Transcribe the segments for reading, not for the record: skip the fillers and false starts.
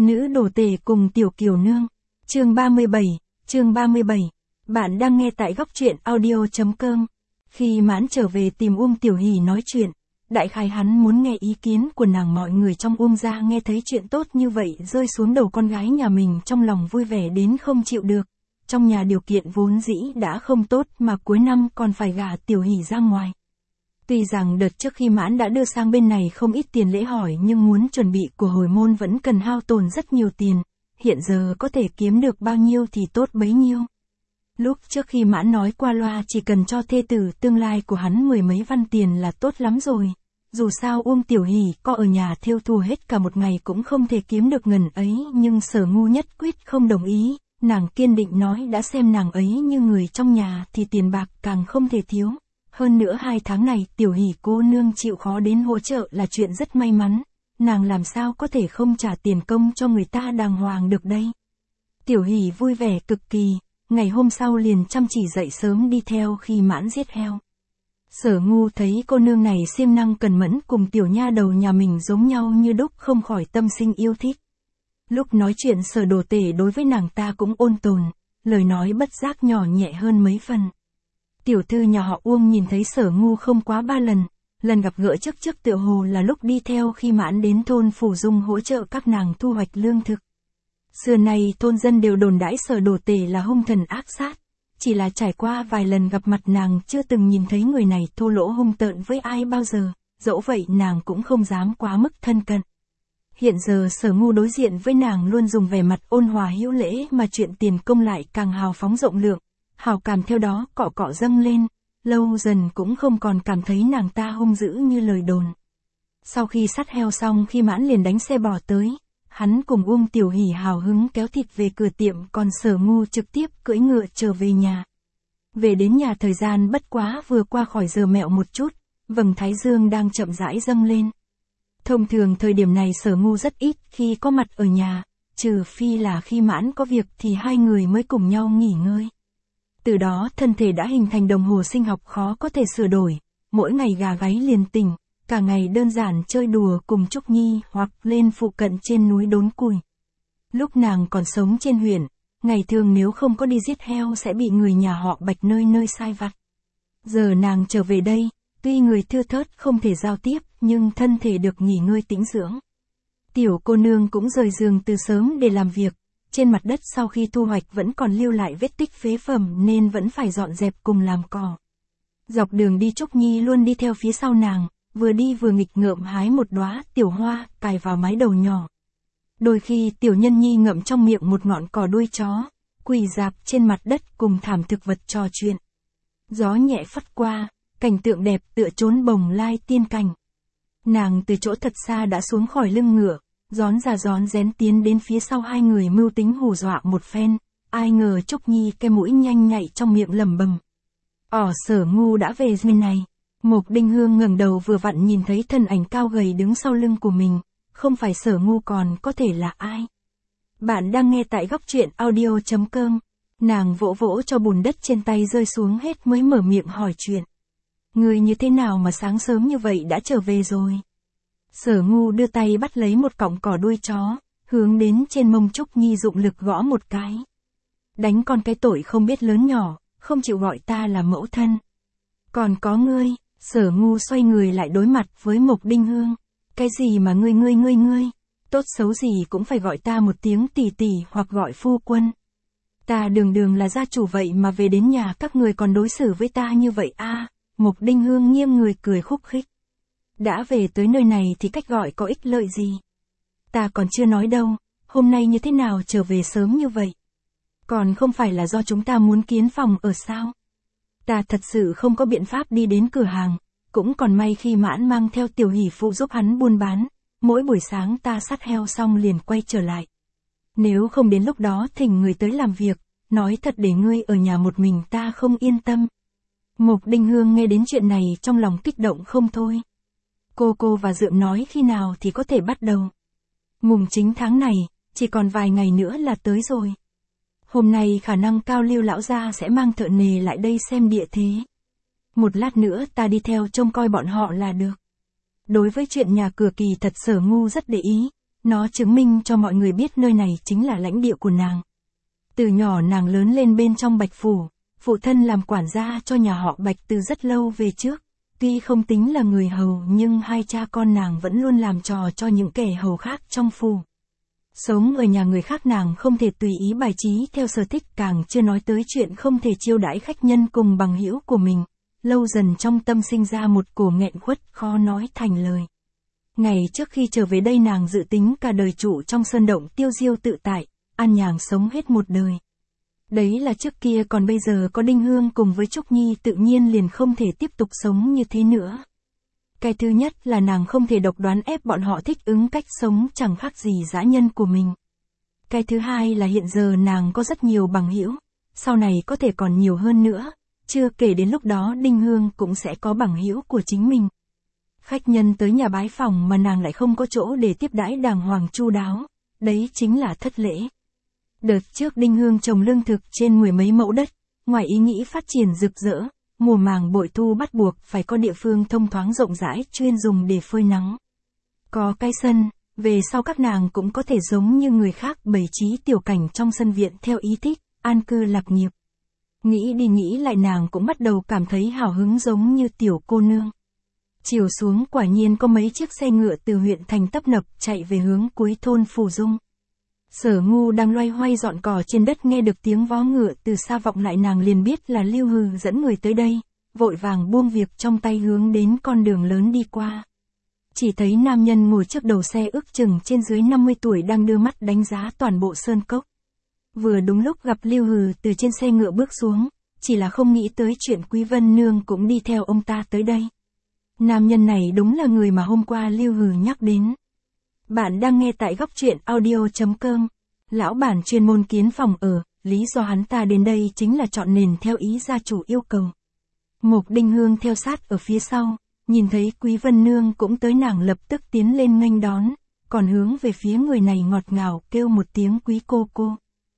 Nữ đồ tể cùng tiểu kiều nương. Chương 37. Bạn đang nghe tại góc truyện audio.com. Khi Mãn trở về tìm Uông Tiểu Hỷ nói chuyện, đại khái hắn muốn nghe ý kiến của nàng. Mọi người trong Uông gia nghe thấy chuyện tốt như vậy rơi xuống đầu con gái nhà mình, trong lòng vui vẻ đến không chịu được. Trong nhà điều kiện vốn dĩ đã không tốt mà cuối năm còn phải gả Tiểu Hỷ ra ngoài. Tuy rằng đợt trước khi Mãn đã đưa sang bên này không ít tiền lễ hỏi, nhưng muốn chuẩn bị của hồi môn vẫn cần hao tổn rất nhiều tiền. Hiện giờ có thể kiếm được bao nhiêu thì tốt bấy nhiêu. Lúc trước khi Mãn nói qua loa chỉ cần cho thê tử tương lai của hắn 10 mấy văn tiền là tốt lắm rồi. Dù sao Uông Tiểu Hỷ có ở nhà thêu thùa hết cả một ngày cũng không thể kiếm được ngần ấy, nhưng Sở Ngu nhất quyết không đồng ý. Nàng kiên định nói đã xem nàng ấy như người trong nhà thì tiền bạc càng không thể thiếu. Hơn nữa 2 tháng này Tiểu Hỷ cô nương chịu khó đến hỗ trợ là chuyện rất may mắn. Nàng làm sao có thể không trả tiền công cho người ta đàng hoàng được đây. Tiểu Hỷ vui vẻ cực kỳ, ngày hôm sau liền chăm chỉ dậy sớm đi theo khi Mãn giết heo. Sở Ngu thấy cô nương này siêng năng cần mẫn cùng tiểu nha đầu nhà mình giống nhau như đúc, không khỏi tâm sinh yêu thích. Lúc nói chuyện Sở đồ tể đối với nàng ta cũng ôn tồn, lời nói bất giác nhỏ nhẹ hơn mấy phần. Tiểu thư nhà họ Uông nhìn thấy Sở Ngu không quá 3 lần, lần gặp gỡ trước tựa hồ là lúc đi theo khi Mãn đến thôn Phủ Dung hỗ trợ các nàng thu hoạch lương thực. Xưa nay thôn dân đều đồn đãi Sở đồ tể là hung thần ác sát, chỉ là trải qua vài lần gặp mặt nàng chưa từng nhìn thấy người này thô lỗ hung tợn với ai bao giờ, dẫu vậy nàng cũng không dám quá mức thân cận. Hiện giờ Sở Ngu đối diện với nàng luôn dùng vẻ mặt ôn hòa hữu lễ mà chuyện tiền công lại càng hào phóng rộng lượng, hào cảm theo đó cọ dâng lên, lâu dần cũng không còn cảm thấy nàng ta hung dữ như lời đồn. Sau khi sát heo xong khi Mãn liền đánh xe bò tới, hắn cùng Uông Tiểu Hỷ hào hứng kéo thịt về cửa tiệm, còn Sở Ngu trực tiếp cưỡi ngựa trở về nhà. Về đến nhà thời gian bất quá vừa qua khỏi giờ mẹo một chút, vầng thái dương đang chậm rãi dâng lên. Thông thường thời điểm này Sở Ngu rất ít khi có mặt ở nhà, trừ phi là khi Mãn có việc thì hai người mới cùng nhau nghỉ ngơi. Từ đó thân thể đã hình thành đồng hồ sinh học khó có thể sửa đổi, mỗi ngày gà gáy liền tỉnh, cả ngày đơn giản chơi đùa cùng Trúc Nhi hoặc lên phụ cận trên núi đốn củi. Lúc nàng còn sống trên huyện, ngày thường nếu không có đi giết heo sẽ bị người nhà họ Bạch nơi sai vặt. Giờ nàng trở về đây, tuy người thưa thớt không thể giao tiếp nhưng thân thể được nghỉ ngơi tĩnh dưỡng. Tiểu cô nương cũng rời giường từ sớm để làm việc. Trên mặt đất sau khi thu hoạch vẫn còn lưu lại vết tích phế phẩm nên vẫn phải dọn dẹp cùng làm cỏ. Dọc đường đi Trúc Nhi luôn đi theo phía sau nàng, vừa đi vừa nghịch ngợm hái một đóa tiểu hoa, cài vào mái đầu nhỏ. Đôi khi Tiểu Nhân Nhi ngậm trong miệng một ngọn cỏ đuôi chó, quỳ rạp trên mặt đất cùng thảm thực vật trò chuyện. Gió nhẹ phất qua, cảnh tượng đẹp tựa chốn bồng lai tiên cảnh. Nàng từ chỗ thật xa đã xuống khỏi lưng ngựa, rón ra rón rén tiến đến phía sau hai người mưu tính hù dọa một phen, ai ngờ Trúc Nhi cái mũi nhanh nhạy trong miệng lẩm bẩm. Sở Ngu đã về bên này. Mộc Đinh Hương ngẩng đầu vừa vặn nhìn thấy thân ảnh cao gầy đứng sau lưng của mình, không phải Sở Ngu còn có thể là ai. Bạn đang nghe tại góc truyện audio.com, nàng vỗ vỗ cho bùn đất trên tay rơi xuống hết mới mở miệng hỏi chuyện. Người như thế nào mà sáng sớm như vậy đã trở về rồi? Sở Ngu đưa tay bắt lấy một cọng cỏ đuôi chó, hướng đến trên mông Trúc Nhi dụng lực gõ một cái. Đánh con cái tội không biết lớn nhỏ, không chịu gọi ta là mẫu thân. Còn có ngươi, Sở Ngu xoay người lại đối mặt với Mộc Đinh Hương. Cái gì mà ngươi, tốt xấu gì cũng phải gọi ta một tiếng tỷ tỷ hoặc gọi phu quân. Ta đường là gia chủ vậy mà về đến nhà các người còn đối xử với ta như vậy à? Mộc Đinh Hương nghiêng người cười khúc khích. Đã về tới nơi này thì cách gọi có ích lợi gì? Ta còn chưa nói đâu, hôm nay như thế nào trở về sớm như vậy? Còn không phải là do chúng ta muốn kiến phòng ở sao? Ta thật sự không có biện pháp đi đến cửa hàng, cũng còn may khi Mãn mang theo Tiểu Hỷ phụ giúp hắn buôn bán, mỗi buổi sáng ta sát heo xong liền quay trở lại. Nếu không đến lúc đó thỉnh người tới làm việc, nói thật để ngươi ở nhà một mình ta không yên tâm. Mộc Đinh Hương nghe đến chuyện này trong lòng kích động không thôi. Cô và Dượng nói khi nào thì có thể bắt đầu? Mùng chính tháng này, chỉ còn vài ngày nữa là tới rồi. Hôm nay khả năng cao Lưu lão gia sẽ mang thợ nề lại đây xem địa thế. Một lát nữa ta đi theo trông coi bọn họ là được. Đối với chuyện nhà cửa kỳ thật Sở Ngu rất để ý, Nó chứng minh cho mọi người biết nơi này chính là lãnh địa của nàng. Từ nhỏ nàng lớn lên bên trong Bạch Phủ, phụ thân làm quản gia cho nhà họ Bạch từ rất lâu về trước. Tuy không tính là người hầu nhưng hai cha con nàng vẫn luôn làm trò cho những kẻ hầu khác trong phủ. Sống ở nhà người khác nàng không thể tùy ý bài trí theo sở thích, càng chưa nói tới chuyện không thể chiêu đãi khách nhân cùng bằng hữu của mình. Lâu dần trong tâm sinh ra một cổ nghẹn khuất khó nói thành lời. Ngày trước khi trở về đây nàng dự tính cả đời trụ trong sơn động tiêu diêu tự tại, an nhàn sống hết một đời. Đấy là trước kia, còn bây giờ có Đinh Hương cùng với Trúc Nhi tự nhiên liền không thể tiếp tục sống như thế nữa. Cái thứ nhất là nàng không thể độc đoán ép bọn họ thích ứng cách sống chẳng khác gì dã nhân của mình. Cái thứ hai là hiện giờ nàng có rất nhiều bằng hữu, sau này có thể còn nhiều hơn nữa, chưa kể đến lúc đó Đinh Hương cũng sẽ có bằng hữu của chính mình. Khách nhân tới nhà bái phỏng mà nàng lại không có chỗ để tiếp đãi đàng hoàng chu đáo, đấy chính là thất lễ. Đợt trước Đinh Hương trồng lương thực trên 10 mấy mẫu đất, ngoài ý nghĩ phát triển rực rỡ, mùa màng bội thu bắt buộc phải có địa phương thông thoáng rộng rãi chuyên dùng để phơi nắng. Có cái sân, về sau các nàng cũng có thể giống như người khác bày trí tiểu cảnh trong sân viện theo ý thích, an cư lạc nghiệp. Nghĩ đi nghĩ lại nàng cũng bắt đầu cảm thấy hào hứng giống như tiểu cô nương. Chiều xuống quả nhiên có mấy chiếc xe ngựa từ huyện thành tấp nập chạy về hướng cuối thôn Phủ Dung. Sở Ngu đang loay hoay dọn cỏ trên đất, nghe được tiếng vó ngựa từ xa vọng lại nàng liền biết là Lưu Hừ dẫn người tới đây, vội vàng buông việc trong tay hướng đến con đường lớn đi qua. Chỉ thấy nam nhân ngồi trước đầu xe ước chừng trên dưới 50 tuổi đang đưa mắt đánh giá toàn bộ sơn cốc. Vừa đúng lúc gặp Lưu Hừ từ trên xe ngựa bước xuống, chỉ là không nghĩ tới chuyện Quý Vân Nương cũng đi theo ông ta tới đây. Nam nhân này đúng là người mà hôm qua Lưu Hừ nhắc đến. Bạn đang nghe tại góc truyện audio.com. Lão bản chuyên môn kiến phòng ở, lý do hắn ta đến đây chính là chọn nền theo ý gia chủ yêu cầu. Mộc Đinh Hương theo sát ở phía sau, nhìn thấy Quý Vân Nương cũng tới nàng lập tức tiến lên nghênh đón, còn hướng về phía người này ngọt ngào kêu một tiếng quý cô cô.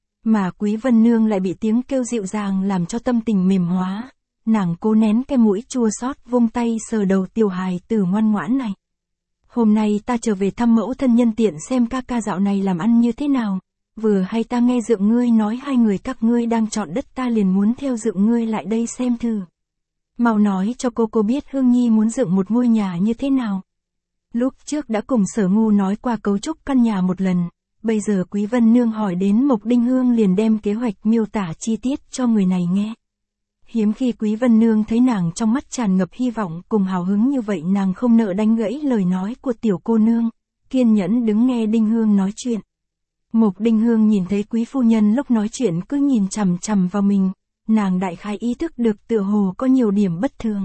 Mà Quý Vân Nương lại bị tiếng kêu dịu dàng làm cho tâm tình mềm hóa, nàng cố nén cái mũi chua xót vung tay sờ đầu tiểu hài tử ngoan ngoãn này. Hôm nay ta trở về thăm mẫu thân nhân tiện xem ca ca dạo này làm ăn như thế nào, vừa hay ta nghe Dượng ngươi nói hai người các ngươi đang chọn đất, ta liền muốn theo Dượng ngươi lại đây xem thử. Mau nói cho cô biết Hương Nhi muốn dựng một ngôi nhà như thế nào. Lúc trước đã cùng Sở Ngu nói qua cấu trúc căn nhà một lần, bây giờ Quý Vân Nương hỏi đến Mộc Đinh Hương liền đem kế hoạch miêu tả chi tiết cho người này nghe. Hiếm khi Quý Vân Nương thấy nàng trong mắt tràn ngập hy vọng cùng hào hứng như vậy, nàng không nỡ đánh gãy lời nói của tiểu cô nương, kiên nhẫn đứng nghe Đinh Hương nói chuyện. Mộc Đinh Hương nhìn thấy quý phu nhân lúc nói chuyện cứ nhìn chằm chằm vào mình, nàng đại khái ý thức được tựa hồ có nhiều điểm bất thường.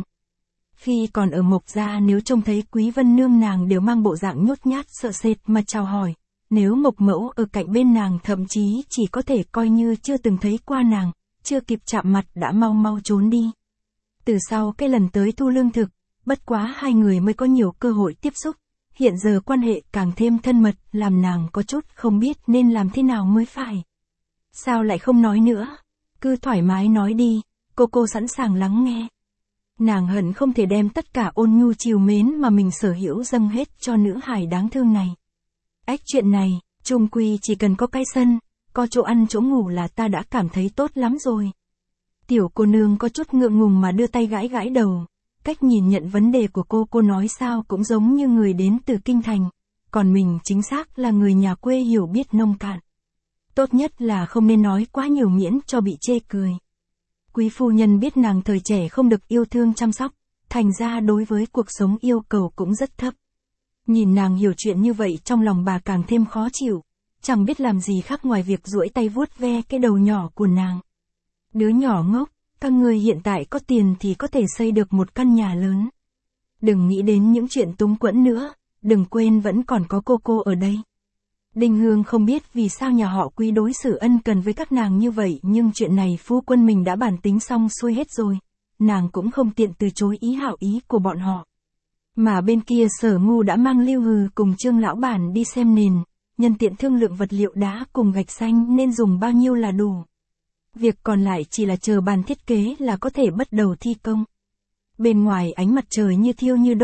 Khi còn ở Mộc gia nếu trông thấy Quý Vân Nương nàng đều mang bộ dạng nhút nhát sợ sệt mà chào hỏi, nếu Mộc mẫu ở cạnh bên nàng thậm chí chỉ có thể coi như chưa từng thấy qua nàng, chưa kịp chạm mặt đã mau trốn đi. Từ sau cái lần tới thu lương thực, bất quá hai người mới có nhiều cơ hội tiếp xúc, hiện giờ quan hệ càng thêm thân mật, làm nàng có chút không biết nên làm thế nào mới phải. Sao lại không nói nữa? Cứ thoải mái nói đi, cô sẵn sàng lắng nghe. Nàng hận không thể đem tất cả ôn nhu chiều mến mà mình sở hữu dâng hết cho nữ hài đáng thương này. Chuyện này, chung quy chỉ cần có cái sân, có chỗ ăn chỗ ngủ là ta đã cảm thấy tốt lắm rồi. Tiểu cô nương có chút ngượng ngùng mà đưa tay gãi đầu, cách nhìn nhận vấn đề của cô nói sao cũng giống như người đến từ kinh thành, còn mình chính xác là người nhà quê hiểu biết nông cạn. Tốt nhất là không nên nói quá nhiều miễn cho bị chê cười. Quý phu nhân biết nàng thời trẻ không được yêu thương chăm sóc, thành ra đối với cuộc sống yêu cầu cũng rất thấp. Nhìn nàng hiểu chuyện như vậy trong lòng bà càng thêm khó chịu, chẳng biết làm gì khác ngoài việc duỗi tay vuốt ve cái đầu nhỏ của nàng. Đứa nhỏ ngốc, các ngươi hiện tại có tiền thì có thể xây được một căn nhà lớn. Đừng nghĩ đến những chuyện túng quẫn nữa, đừng quên vẫn còn có cô ở đây. Đinh Hương không biết vì sao nhà họ Quý đối xử ân cần với các nàng như vậy, nhưng chuyện này phu quân mình đã bàn tính xong xuôi hết rồi, nàng cũng không tiện từ chối ý hảo ý của bọn họ. Mà bên kia Sở Ngu đã mang Lưu Hừ cùng Trương lão bản đi xem nền, nhân tiện thương lượng vật liệu đá cùng gạch xanh nên dùng bao nhiêu là đủ. Việc còn lại chỉ là chờ bàn thiết kế là có thể bắt đầu thi công. Bên ngoài ánh mặt trời như thiêu như đốt,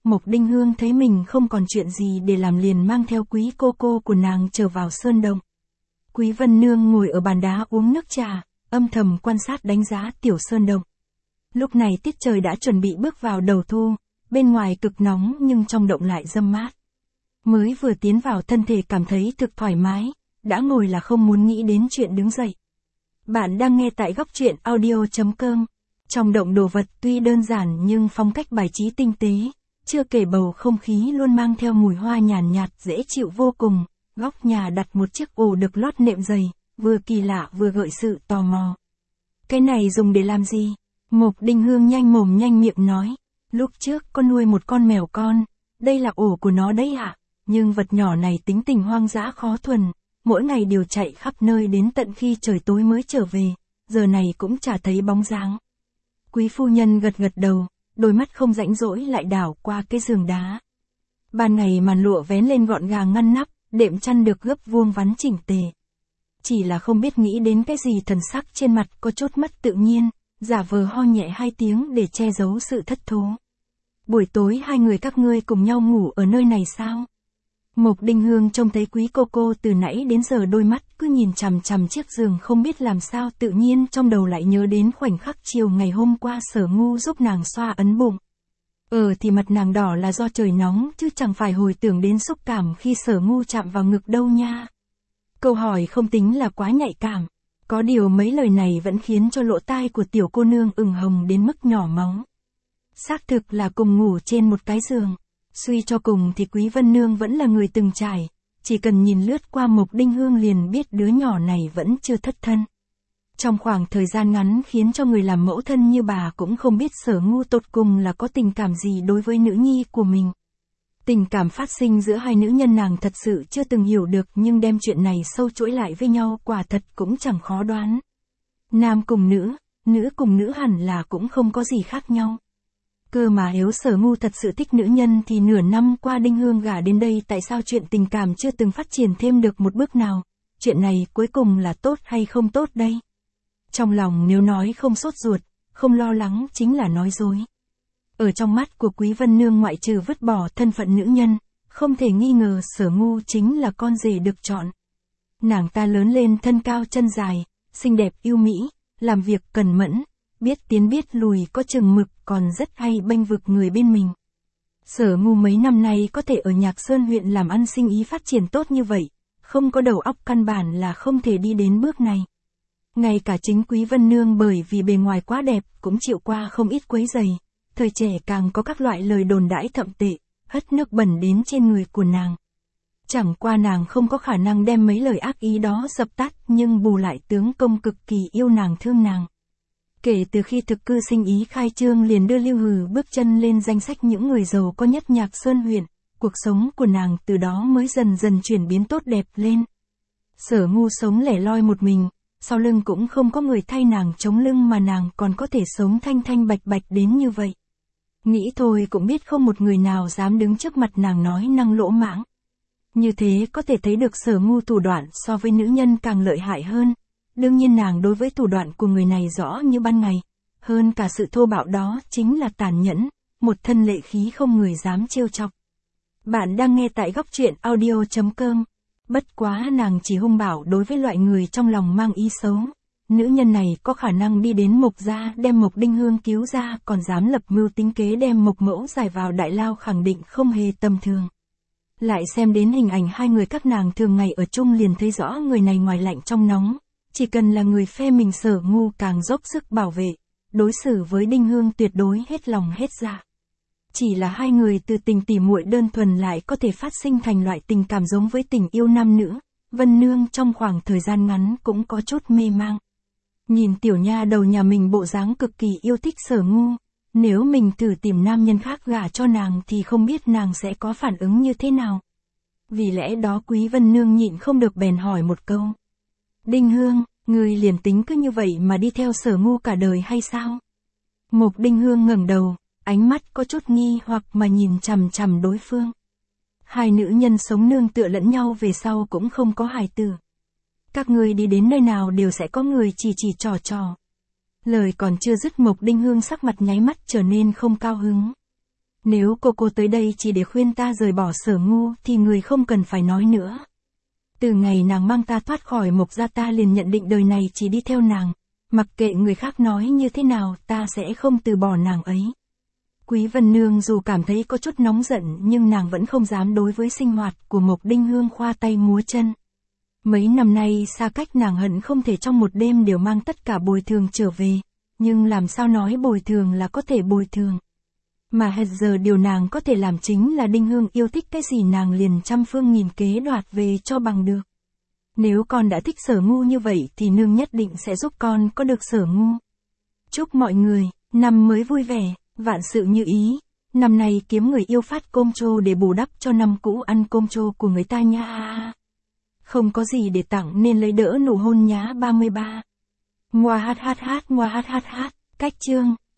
Mộc Đinh Hương thấy mình không còn chuyện gì để làm liền mang theo quý cô của nàng trở vào sơn động. Quý Vân Nương ngồi ở bàn đá uống nước trà, âm thầm quan sát đánh giá tiểu sơn động. Lúc này tiết trời đã chuẩn bị bước vào đầu thu, bên ngoài cực nóng nhưng trong động lại râm mát. Mới vừa tiến vào thân thể cảm thấy thực thoải mái, đã ngồi là không muốn nghĩ đến chuyện đứng dậy. Bạn đang nghe tại góc truyện audio.com. Trong động đồ vật tuy đơn giản nhưng phong cách bài trí tinh tế, chưa kể bầu không khí luôn mang theo mùi hoa nhàn nhạt dễ chịu vô cùng. Góc nhà đặt một chiếc ổ được lót nệm dày, vừa kỳ lạ vừa gợi sự tò mò. Cái này dùng để làm gì? Mộc Đinh Hương nhanh mồm nhanh miệng nói. Lúc trước con nuôi một con mèo con, đây là ổ của nó đấy ạ. Nhưng vật nhỏ này tính tình hoang dã khó thuần, mỗi ngày đều chạy khắp nơi đến tận khi trời tối mới trở về, giờ này cũng chả thấy bóng dáng. Quý phu nhân gật gật đầu, đôi mắt không rãnh rỗi lại đảo qua cái giường đá. Ban ngày màn lụa vén lên gọn gàng ngăn nắp, đệm chăn được gấp vuông vắn chỉnh tề. Chỉ là không biết nghĩ đến cái gì thần sắc trên mặt có chút mất tự nhiên, giả vờ ho nhẹ 2 tiếng để che giấu sự thất thố. Buổi tối hai người các ngươi cùng nhau ngủ ở nơi này sao? Mộc Đinh Hương trông thấy quý cô từ nãy đến giờ đôi mắt cứ nhìn chằm chằm chiếc giường không biết làm sao tự nhiên trong đầu lại nhớ đến khoảnh khắc chiều ngày hôm qua Sở Ngu giúp nàng xoa ấn bụng. Thì mặt nàng đỏ là do trời nóng chứ chẳng phải hồi tưởng đến xúc cảm khi Sở Ngu chạm vào ngực đâu nha. Câu hỏi không tính là quá nhạy cảm, có điều mấy lời này vẫn khiến cho lỗ tai của tiểu cô nương ửng hồng đến mức nhỏ máu. Xác thực là cùng ngủ trên một cái giường. Suy cho cùng thì Quý Vân Nương vẫn là người từng trải, chỉ cần nhìn lướt qua Mộc Đinh Hương liền biết đứa nhỏ này vẫn chưa thất thân. Trong khoảng thời gian ngắn khiến cho người làm mẫu thân như bà cũng không biết Sở Ngu tột cùng là có tình cảm gì đối với nữ nhi của mình. Tình cảm phát sinh giữa hai nữ nhân nàng thật sự chưa từng hiểu được nhưng đem chuyện này sâu chuỗi lại với nhau quả thật cũng chẳng khó đoán. Nam cùng nữ cùng nữ hẳn là cũng không có gì khác nhau. Cơ mà nếu Sở Ngu thật sự thích nữ nhân thì nửa năm qua Đinh Hương gả đến đây tại sao chuyện tình cảm chưa từng phát triển thêm được một bước nào? Chuyện này cuối cùng là tốt hay không tốt đây? Trong lòng nếu nói không sốt ruột, không lo lắng chính là nói dối. Ở trong mắt của Quý Vân Nương ngoại trừ vứt bỏ thân phận nữ nhân, không thể nghi ngờ Sở Ngu chính là con rể được chọn. Nàng ta lớn lên thân cao chân dài, xinh đẹp yêu mỹ, làm việc cẩn mẫn, biết tiến biết lùi có chừng mực còn rất hay bênh vực người bên mình. Sở Ngu mấy năm nay có thể ở Nhạc Sơn huyện làm ăn sinh ý phát triển tốt như vậy, không có đầu óc căn bản là không thể đi đến bước này. Ngay cả chính Quý Vân Nương bởi vì bề ngoài quá đẹp cũng chịu qua không ít quấy rầy, thời trẻ càng có các loại lời đồn đãi thậm tệ, hất nước bẩn đến trên người của nàng. Chẳng qua nàng không có khả năng đem mấy lời ác ý đó dập tắt nhưng bù lại tướng công cực kỳ yêu nàng thương nàng. Kể từ khi thực cư sinh ý khai trương liền đưa Lưu Hừ bước chân lên danh sách những người giàu có nhất Nhạc Sơn huyện, cuộc sống của nàng từ đó mới dần dần chuyển biến tốt đẹp lên. Sở Ngu sống lẻ loi một mình, sau lưng cũng không có người thay nàng chống lưng mà nàng còn có thể sống thanh thanh bạch bạch đến như vậy. Nghĩ thôi cũng biết không một người nào dám đứng trước mặt nàng nói năng lỗ mãng. Như thế có thể thấy được Sở Ngu thủ đoạn so với nữ nhân càng lợi hại hơn. Đương nhiên nàng đối với thủ đoạn của người này rõ như ban ngày. Hơn cả sự thô bạo đó chính là tàn nhẫn, một thân lệ khí không người dám trêu chọc. Bạn đang nghe tại góc truyện audio.com. Bất quá nàng chỉ hung bạo đối với loại người trong lòng mang ý xấu. Nữ nhân này có khả năng đi đến Mộc gia đem Mộc Đinh Hương cứu ra còn dám lập mưu tính kế đem Mộc Mẫu giải vào đại lao khẳng định không hề tầm thường. Lại xem đến hình ảnh hai người các nàng thường ngày ở chung liền thấy rõ người này ngoài lạnh trong nóng. Chỉ cần là người phe mình Sở Ngu càng dốc sức bảo vệ, đối xử với Đinh Hương tuyệt đối hết lòng hết dạ. Chỉ là hai người từ tình tỉ muội đơn thuần lại có thể phát sinh thành loại tình cảm giống với tình yêu nam nữ. Vân Nương trong khoảng thời gian ngắn cũng có chút mê mang. Nhìn tiểu nha đầu nhà mình bộ dáng cực kỳ yêu thích Sở Ngu, nếu mình thử tìm nam nhân khác gả cho nàng thì không biết nàng sẽ có phản ứng như thế nào. Vì lẽ đó Quý Vân Nương nhịn không được bèn hỏi một câu. Đinh Hương, người liền tính cứ như vậy mà đi theo Sở Ngu cả đời hay sao? Mộc Đinh Hương ngẩng đầu, ánh mắt có chút nghi hoặc mà nhìn chằm chằm đối phương. Hai nữ nhân sống nương tựa lẫn nhau về sau cũng không có hài tử. Các ngươi đi đến nơi nào đều sẽ có người chỉ trò. Lời còn chưa dứt Mộc Đinh Hương sắc mặt nháy mắt trở nên không cao hứng. Nếu cô tới đây chỉ để khuyên ta rời bỏ Sở Ngu thì người không cần phải nói nữa. Từ ngày nàng mang ta thoát khỏi Mộc gia ta liền nhận định đời này chỉ đi theo nàng. Mặc kệ người khác nói như thế nào ta sẽ không từ bỏ nàng ấy. Quý Vân Nương dù cảm thấy có chút nóng giận nhưng nàng vẫn không dám đối với sinh hoạt của Mộc Đinh Hương khoa tay múa chân. Mấy năm nay xa cách nàng hận không thể trong một đêm đều mang tất cả bồi thường trở về. Nhưng làm sao nói bồi thường là có thể bồi thường. Mà hết giờ điều nàng có thể làm chính là Đinh Hương yêu thích cái gì nàng liền trăm phương nghìn kế đoạt về cho bằng được. Nếu con đã thích Sở Ngu như vậy thì nương nhất định sẽ giúp con có được Sở Ngu. Chúc mọi người, năm mới vui vẻ, vạn sự như ý. Năm nay kiếm người yêu phát cơm trô để bù đắp cho năm cũ ăn cơm trô của người ta nha. Không có gì để tặng nên lấy đỡ nụ hôn nhá 33. Ngoa hát, cách chương.